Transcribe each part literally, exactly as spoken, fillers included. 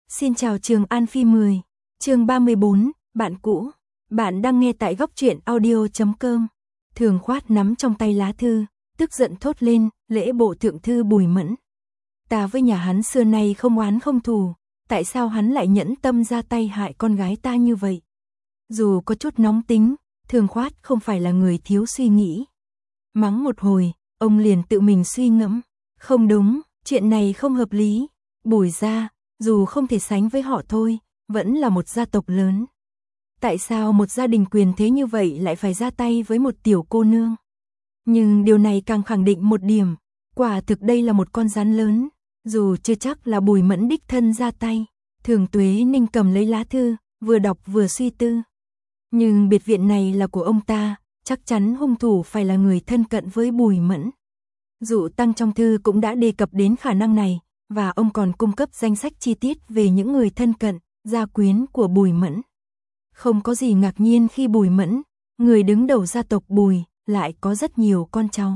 Xin chào Trường An Phi mười, chương ba mươi bốn, bạn cũ. Bạn đang nghe tại góc truyện audio chấm com. Thường Khoát nắm trong tay lá thư, tức giận thốt lên, lễ bộ thượng thư Bùi Mẫn. Ta với nhà hắn xưa nay không oán không thù, tại sao hắn lại nhẫn tâm ra tay hại con gái ta như vậy? Dù có chút nóng tính, Thường Khoát không phải là người thiếu suy nghĩ. Mắng một hồi, ông liền tự mình suy ngẫm. Không đúng, chuyện này không hợp lý. Bùi gia, dù không thể sánh với họ thôi, vẫn là một gia tộc lớn. Tại sao một gia đình quyền thế như vậy lại phải ra tay với một tiểu cô nương? Nhưng điều này càng khẳng định một điểm, quả thực đây là một con rắn lớn. Dù chưa chắc là Bùi Mẫn đích thân ra tay, Thường Tuế Ninh cầm lấy lá thư, vừa đọc vừa suy tư. Nhưng biệt viện này là của ông ta, chắc chắn hung thủ phải là người thân cận với Bùi Mẫn. Dụ Tăng trong thư cũng đã đề cập đến khả năng này, và ông còn cung cấp danh sách chi tiết về những người thân cận, gia quyến của Bùi Mẫn. Không có gì ngạc nhiên khi Bùi Mẫn, người đứng đầu gia tộc Bùi, lại có rất nhiều con cháu.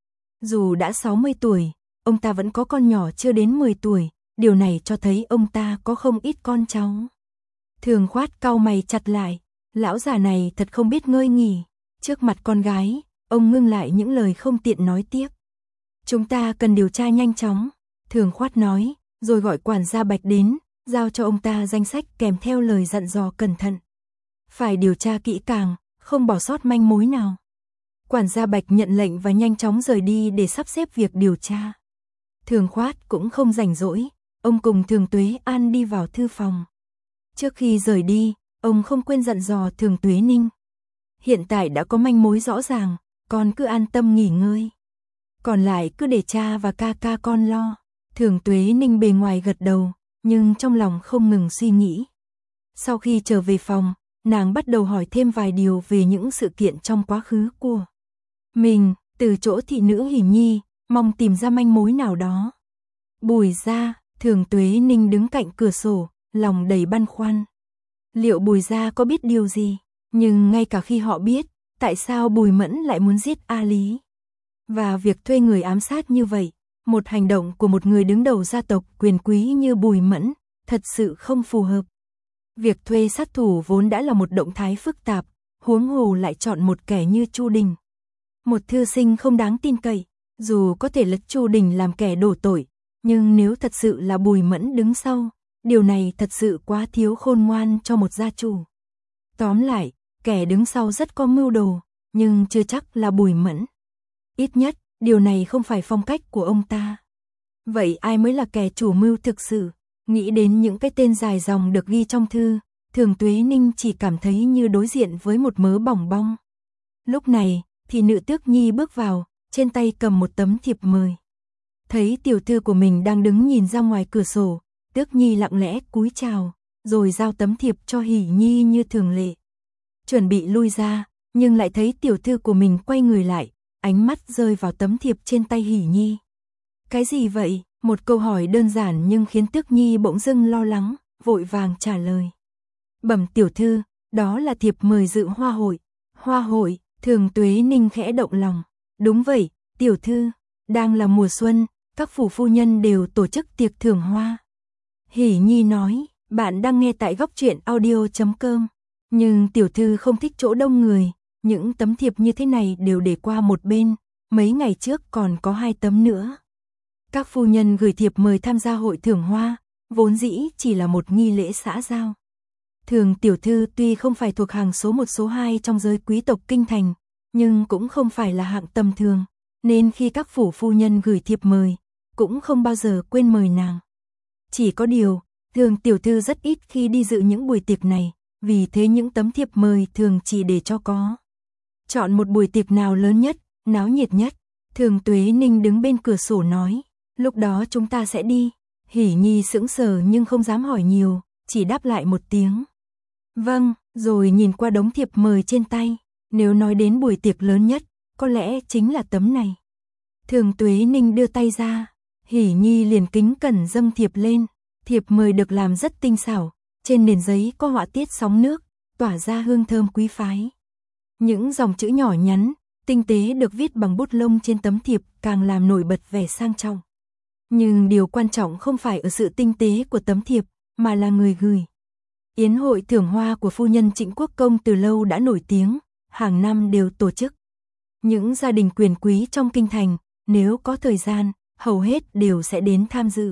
Dù đã sáu mươi tuổi, ông ta vẫn có con nhỏ chưa đến mười tuổi, điều này cho thấy ông ta có không ít con cháu. Thường Khoát cau mày chặt lại, lão già này thật không biết ngơi nghỉ. Trước mặt con gái, ông ngưng lại những lời không tiện nói tiếp. Chúng ta cần điều tra nhanh chóng, Thường Khoát nói, rồi gọi quản gia Bạch đến, giao cho ông ta danh sách kèm theo lời dặn dò cẩn thận. Phải điều tra kỹ càng, không bỏ sót manh mối nào. Quản gia Bạch nhận lệnh và nhanh chóng rời đi để sắp xếp việc điều tra. Thường Khoát cũng không rảnh rỗi, ông cùng Thường Tuế An đi vào thư phòng. Trước khi rời đi, ông không quên dặn dò Thường Tuế Ninh. Hiện tại đã có manh mối rõ ràng, con cứ an tâm nghỉ ngơi. Còn lại cứ để cha và ca ca con lo. Thường Tuế Ninh bề ngoài gật đầu, nhưng trong lòng không ngừng suy nghĩ. Sau khi trở về phòng, nàng bắt đầu hỏi thêm vài điều về những sự kiện trong quá khứ của mình, từ chỗ thị nữ Hỉ Nhi, mong tìm ra manh mối nào đó. Bùi gia, Thường Tuế Ninh đứng cạnh cửa sổ, lòng đầy băn khoăn. Liệu Bùi gia có biết điều gì? Nhưng ngay cả khi họ biết, tại sao Bùi Mẫn lại muốn giết A Lý? Và việc thuê người ám sát như vậy, một hành động của một người đứng đầu gia tộc quyền quý như Bùi Mẫn, thật sự không phù hợp. Việc thuê sát thủ vốn đã là một động thái phức tạp, huống hồ lại chọn một kẻ như Chu Đình. Một thư sinh không đáng tin cậy, dù có thể lật Chu Đình làm kẻ đổ tội, nhưng nếu thật sự là Bùi Mẫn đứng sau, điều này thật sự quá thiếu khôn ngoan cho một gia chủ. Tóm lại, kẻ đứng sau rất có mưu đồ, nhưng chưa chắc là Bùi Mẫn. Ít nhất, điều này không phải phong cách của ông ta. Vậy ai mới là kẻ chủ mưu thực sự? Nghĩ đến những cái tên dài dòng được ghi trong thư, Thường Tuế Ninh chỉ cảm thấy như đối diện với một mớ bỏng bong. Lúc này, thì nữ Tước Nhi bước vào, trên tay cầm một tấm thiệp mời. Thấy tiểu thư của mình đang đứng nhìn ra ngoài cửa sổ, Tước Nhi lặng lẽ cúi chào, rồi giao tấm thiệp cho Hỉ Nhi như thường lệ. Chuẩn bị lui ra, nhưng lại thấy tiểu thư của mình quay người lại, ánh mắt rơi vào tấm thiệp trên tay Hỉ Nhi. Cái gì vậy? Một câu hỏi đơn giản nhưng khiến Tước Nhi bỗng dưng lo lắng, vội vàng trả lời. Bẩm tiểu thư, đó là thiệp mời dự hoa hội. Hoa hội, Thường Tuế Ninh khẽ động lòng. Đúng vậy, tiểu thư, đang là mùa xuân, các phủ phu nhân đều tổ chức tiệc thưởng hoa. Hỉ Nhi nói, bạn đang nghe tại góc truyện audio chấm com. Nhưng tiểu thư không thích chỗ đông người, những tấm thiệp như thế này đều để qua một bên, mấy ngày trước còn có hai tấm nữa. Các phu nhân gửi thiệp mời tham gia hội thưởng hoa, vốn dĩ chỉ là một nghi lễ xã giao. Thường tiểu thư tuy không phải thuộc hàng số một số hai trong giới quý tộc kinh thành, nhưng cũng không phải là hạng tầm thường, nên khi các phủ phu nhân gửi thiệp mời, cũng không bao giờ quên mời nàng. Chỉ có điều, thường tiểu thư rất ít khi đi dự những buổi tiệc này, vì thế những tấm thiệp mời thường chỉ để cho có. Chọn một buổi tiệc nào lớn nhất, náo nhiệt nhất, Thường Tuế Ninh đứng bên cửa sổ nói, lúc đó chúng ta sẽ đi. Hỉ Nhi sững sờ nhưng không dám hỏi nhiều, chỉ đáp lại một tiếng. Vâng, rồi nhìn qua đống thiệp mời trên tay, nếu nói đến buổi tiệc lớn nhất, có lẽ chính là tấm này. Thường Tuế Ninh đưa tay ra, Hỉ Nhi liền kính cẩn dâng thiệp lên, thiệp mời được làm rất tinh xảo, trên nền giấy có họa tiết sóng nước, tỏa ra hương thơm quý phái. Những dòng chữ nhỏ nhắn, tinh tế được viết bằng bút lông trên tấm thiệp càng làm nổi bật vẻ sang trọng. Nhưng điều quan trọng không phải ở sự tinh tế của tấm thiệp, mà là người gửi. Yến hội thưởng hoa của phu nhân Trịnh Quốc Công từ lâu đã nổi tiếng, hàng năm đều tổ chức. Những gia đình quyền quý trong kinh thành, nếu có thời gian, hầu hết đều sẽ đến tham dự.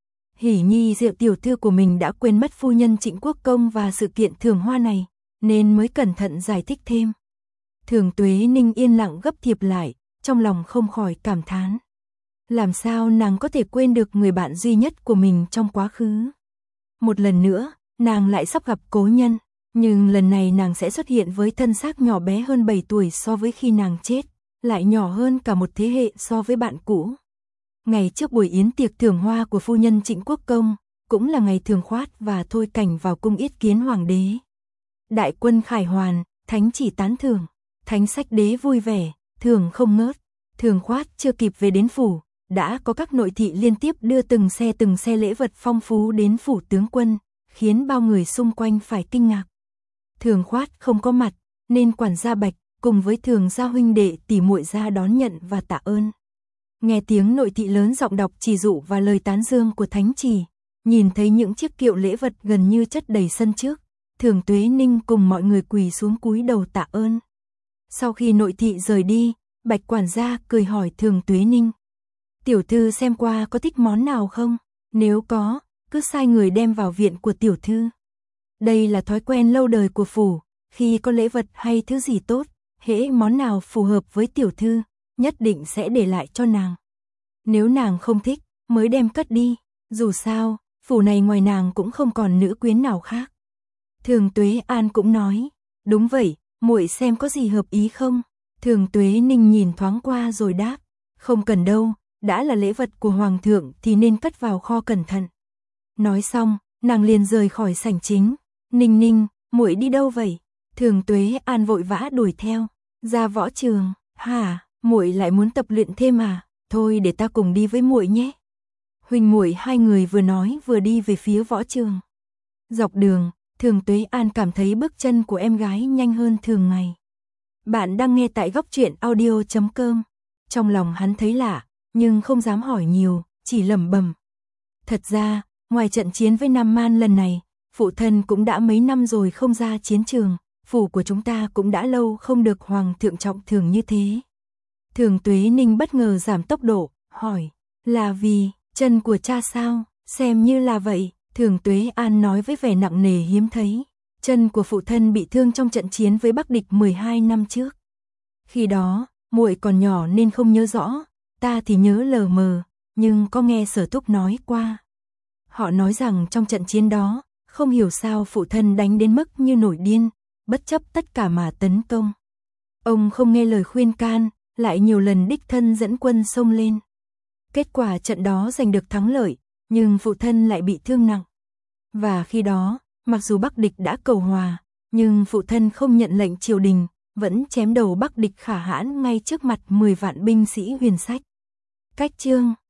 Hỷ Nhi Diệu tiểu thư của mình đã quên mất phu nhân Trịnh Quốc Công và sự kiện thưởng hoa này, nên mới cẩn thận giải thích thêm. Thường Tuế Ninh yên lặng gấp thiệp lại, trong lòng không khỏi cảm thán. Làm sao nàng có thể quên được người bạn duy nhất của mình trong quá khứ? Một lần nữa, nàng lại sắp gặp cố nhân, nhưng lần này nàng sẽ xuất hiện với thân xác nhỏ bé hơn bảy tuổi so với khi nàng chết, lại nhỏ hơn cả một thế hệ so với bạn cũ. Ngày trước buổi yến tiệc thưởng hoa của phu nhân Trịnh Quốc Công, cũng là ngày Thường Khoát và Thôi Cảnh vào cung yết kiến hoàng đế. Đại quân khải hoàn, thánh chỉ tán thưởng, thánh sách đế vui vẻ, thường không ngớt. Thường Khoát chưa kịp về đến phủ, đã có các nội thị liên tiếp đưa từng xe từng xe lễ vật phong phú đến phủ tướng quân, khiến bao người xung quanh phải kinh ngạc. Thường Khoát không có mặt, nên quản gia Bạch cùng với Thường gia huynh đệ tỉ muội ra đón nhận và tạ ơn. Nghe tiếng nội thị lớn giọng đọc chỉ dụ và lời tán dương của thánh chỉ, nhìn thấy những chiếc kiệu lễ vật gần như chất đầy sân trước, Thường Tuế Ninh cùng mọi người quỳ xuống cúi đầu tạ ơn. Sau khi nội thị rời đi, Bạch quản gia cười hỏi Thường Tuế Ninh: "Tiểu thư xem qua có thích món nào không? Nếu có, cứ sai người đem vào viện của tiểu thư." Đây là thói quen lâu đời của phủ, khi có lễ vật hay thứ gì tốt, hễ món nào phù hợp với tiểu thư, nhất định sẽ để lại cho nàng. Nếu nàng không thích, mới đem cất đi, dù sao, phủ này ngoài nàng cũng không còn nữ quyến nào khác. Thường Tuế An cũng nói: "Đúng vậy, muội xem có gì hợp ý không?" Thường Tuế Ninh nhìn thoáng qua rồi đáp: "Không cần đâu, đã là lễ vật của hoàng thượng thì nên cất vào kho cẩn thận." Nói xong, nàng liền rời khỏi sảnh chính. "Ninh Ninh, muội đi đâu vậy?" Thường Tuế An vội vã đuổi theo. "Ra võ trường." "Hả, muội lại muốn tập luyện thêm à? Thôi để ta cùng đi với muội nhé." Huynh muội hai người vừa nói vừa đi về phía võ trường. Dọc đường, Thường Tuế An cảm thấy bước chân của em gái nhanh hơn thường ngày. Bạn đang nghe tại góc truyện audio chấm com. Trong lòng hắn thấy lạ, nhưng không dám hỏi nhiều, chỉ lẩm bẩm. Thật ra, ngoài trận chiến với Nam Man lần này, phụ thân cũng đã mấy năm rồi không ra chiến trường, phủ của chúng ta cũng đã lâu không được hoàng thượng trọng thưởng như thế. Thường Tuế Ninh bất ngờ giảm tốc độ, hỏi: "Là vì chân của cha sao?" "Xem như là vậy." Thường Tuế An nói với vẻ nặng nề hiếm thấy. "Chân của phụ thân bị thương trong trận chiến với Bắc địch mười hai năm trước. Khi đó, muội còn nhỏ nên không nhớ rõ, ta thì nhớ lờ mờ, nhưng có nghe Sở thúc nói qua. Họ nói rằng trong trận chiến đó, không hiểu sao phụ thân đánh đến mức như nổi điên, bất chấp tất cả mà tấn công. Ông không nghe lời khuyên can, lại nhiều lần đích thân dẫn quân xông lên. Kết quả trận đó giành được thắng lợi, nhưng phụ thân lại bị thương nặng. Và khi đó, mặc dù Bắc địch đã cầu hòa, nhưng phụ thân không nhận lệnh triều đình, vẫn chém đầu Bắc địch khả hãn ngay trước mặt mười vạn binh sĩ huyền sách." Cách chương